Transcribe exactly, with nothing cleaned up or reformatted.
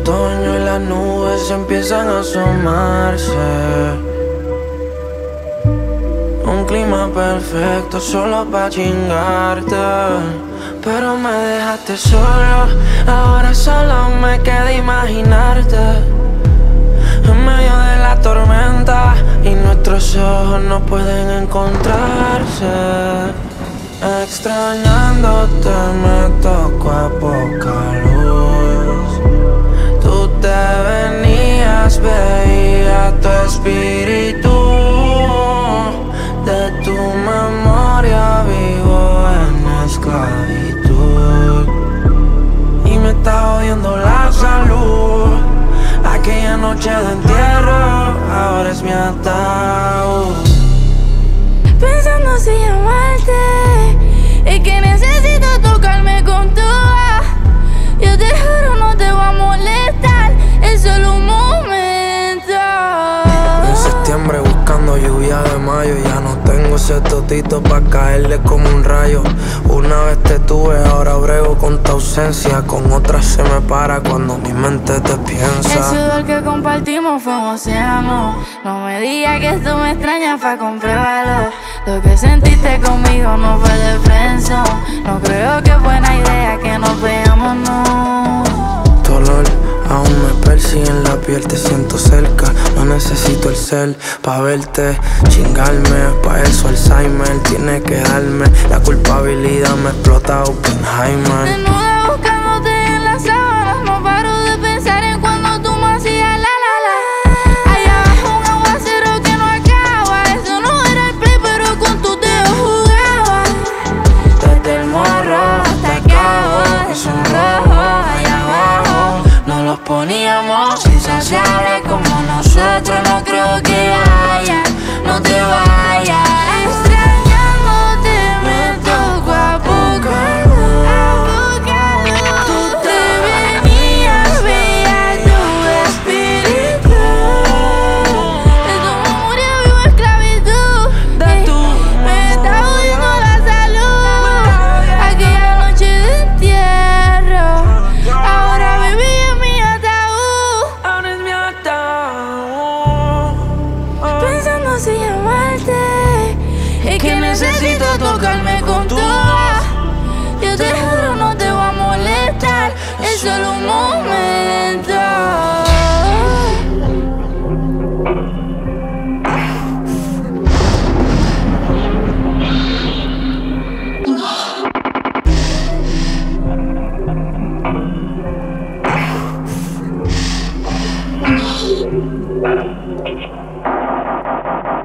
otoño y las nubes empiezan a asomarse. Un clima perfecto solo pa' chingarte, pero me dejaste solo. Ahora solo me queda imaginarte en medio de la tormenta y nuestros ojos no pueden encontrarse. Extrañándote me tocó a poca luz. Tú te venías, veía tu espíritu. De tu memoria vivo en esclavitud y me está jodiendo la salud. Aquella noche de entierro ahora es mi ataúd. Pensando si llamarte, es que necesito tocarme con tu voz. Yo te juro no te voy a molestar, es solo un momento. En septiembre buscando lluvia de mayo, ya no tengo ese totito pa' caerle como un rayo. Una vez te tuve, ahora brego con tu ausencia. Con otras se me para cuando mi mente te piensa. El sudor que compartimos fue un océano. No me digas que esto me extraña pa' comprobarlo. Lo que sentiste conmigo no fue defensa. No creo que es buena idea que nos veamos, no. Tu olor aún me persigue en la piel, te siento cerca. No necesito el cel pa' verte, chingarme. Pa' eso Alzheimer tiene que darme. La culpabilidad me explota Oppenheimer. Desnuda buscándote en las sábanas, no paro de pensar en cuando tú me hacías la la la. Allá abajo un aguacero que no acaba. Eso no era el play, pero con tus dedos jugaba. Desde el morro hasta acá, es un rojo allá abajo. No los poníamos insaciables como nosotros. No creo que haya, no te vayas. Extrañándote me tocó a poca luz, a poca luz. Tú te venías, veía tu espíritu. De tu memoria vivo esclavitud. De tu Me está jodiendo la salud. Aquella noche de entierro, ahora viví en mi ataúd. ahora es mi ataúd. Pensando si llamarte, es que necesito tocarme con tu voz. Yo te juro no te voy a molestar, es solo un momento. Para.